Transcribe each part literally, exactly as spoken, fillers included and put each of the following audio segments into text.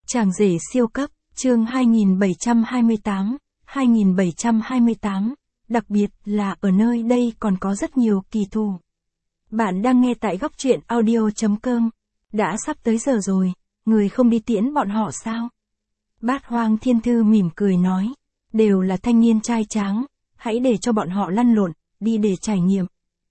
Chàng rể siêu cấp, chương hai nghìn bảy trăm hai mươi tám, hai nghìn bảy trăm hai mươi tám, đặc biệt là ở nơi đây còn có rất nhiều kỳ thù. Bạn đang nghe tại góc truyện audio chấm com. Đã sắp tới giờ rồi, người không đi tiễn bọn họ sao? Bát Hoang Thiên Thư mỉm cười nói, đều là thanh niên trai tráng, hãy để cho bọn họ lăn lộn, đi để trải nghiệm.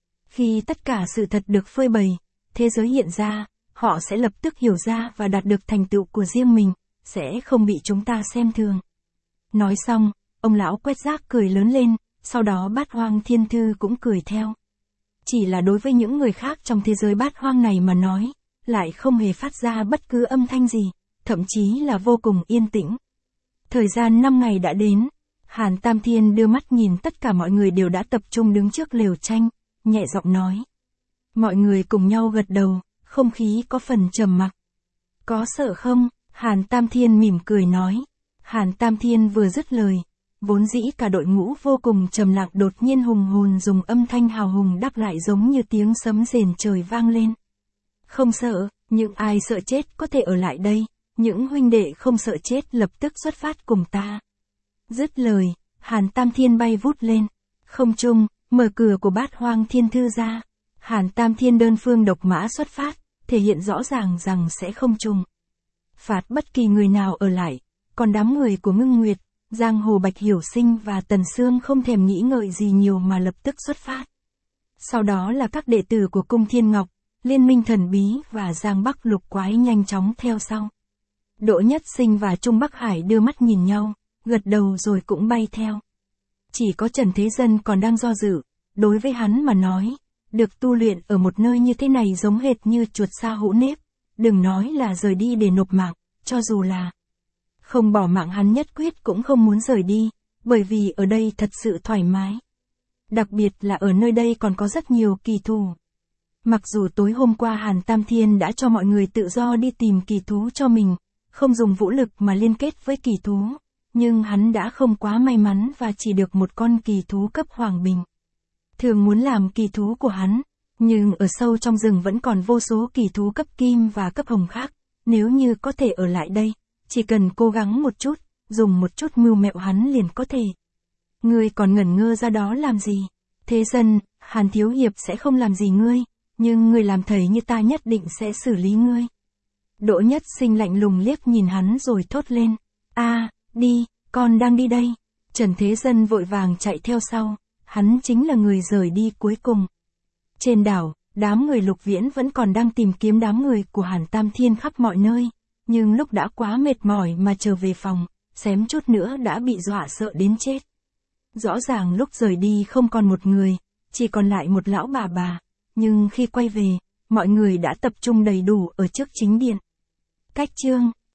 Khi tất cả sự thật được phơi bày, thế giới hiện ra, họ sẽ lập tức hiểu ra và đạt được thành tựu của riêng mình, sẽ không bị chúng ta xem thường. Nói xong, ông lão quét rác cười lớn lên, sau đó Bát Hoang Thiên Thư cũng cười theo. Chỉ là đối với những người khác trong thế giới bát hoang này mà nói, lại không hề phát ra bất cứ âm thanh gì, thậm chí là vô cùng yên tĩnh. Thời gian năm ngày đã đến, Hàn Tam Thiên đưa mắt nhìn tất cả mọi người đều đã tập trung đứng trước lều tranh, nhẹ giọng nói. Mọi người cùng nhau gật đầu, không khí có phần trầm mặc. Có sợ không? Hàn Tam Thiên mỉm cười nói. Hàn Tam Thiên vừa dứt lời, vốn dĩ cả đội ngũ vô cùng trầm lặng đột nhiên hùng hồn dùng âm thanh hào hùng đáp lại giống như tiếng sấm rền trời vang lên. Không sợ, những ai sợ chết có thể ở lại đây, những huynh đệ không sợ chết lập tức xuất phát cùng ta. Dứt lời, Hàn Tam Thiên bay vút lên, không trung, mở cửa của Bát Hoang Thiên Thư ra. Hàn Tam Thiên đơn phương độc mã xuất phát, thể hiện rõ ràng rằng sẽ không trùng phạt bất kỳ người nào ở lại, còn đám người của Ngưng Nguyệt, Giang Hồ Bạch Hiểu Sinh và Tần Sương không thèm nghĩ ngợi gì nhiều mà lập tức xuất phát. Sau đó là các đệ tử của Cung Thiên Ngọc, Liên Minh Thần Bí và Giang Bắc Lục Quái nhanh chóng theo sau. Đỗ Nhất Sinh và Trung Bắc Hải đưa mắt nhìn nhau, gật đầu rồi cũng bay theo. Chỉ có Trần Thế Dân còn đang do dự, đối với hắn mà nói, được tu luyện ở một nơi như thế này giống hệt như chuột sa hũ nếp, đừng nói là rời đi để nộp mạng, cho dù là không bỏ mạng hắn nhất quyết cũng không muốn rời đi, bởi vì ở đây thật sự thoải mái. Đặc biệt là ở nơi đây còn có rất nhiều kỳ thú. Mặc dù tối hôm qua Hàn Tam Thiên đã cho mọi người tự do đi tìm kỳ thú cho mình, không dùng vũ lực mà liên kết với kỳ thú, nhưng hắn đã không quá may mắn và chỉ được một con kỳ thú cấp Hoàng Bình. Thường muốn làm kỳ thú của hắn, nhưng ở sâu trong rừng vẫn còn vô số kỳ thú cấp Kim và cấp Hồng khác, nếu như có thể ở lại đây, chỉ cần cố gắng một chút, dùng một chút mưu mẹo hắn liền có thể. Ngươi còn ngẩn ngơ ra đó làm gì? Thế Dân, Hàn Thiếu Hiệp sẽ không làm gì ngươi, nhưng ngươi làm thầy như ta nhất định sẽ xử lý ngươi. Đỗ Nhất Sinh lạnh lùng liếc nhìn hắn rồi thốt lên. A, à, đi, con đang đi đây. Trần Thế Dân vội vàng chạy theo sau, hắn chính là người rời đi cuối cùng. Trên đảo, đám người Lục Viễn vẫn còn đang tìm kiếm đám người của Hàn Tam Thiên khắp mọi nơi, nhưng lúc đã quá mệt mỏi mà trở về phòng, xém chút nữa đã bị dọa sợ đến chết. Rõ ràng lúc rời đi không còn một người, chỉ còn lại một lão bà bà, nhưng khi quay về, mọi người đã tập trung đầy đủ ở trước chính điện. Cách chương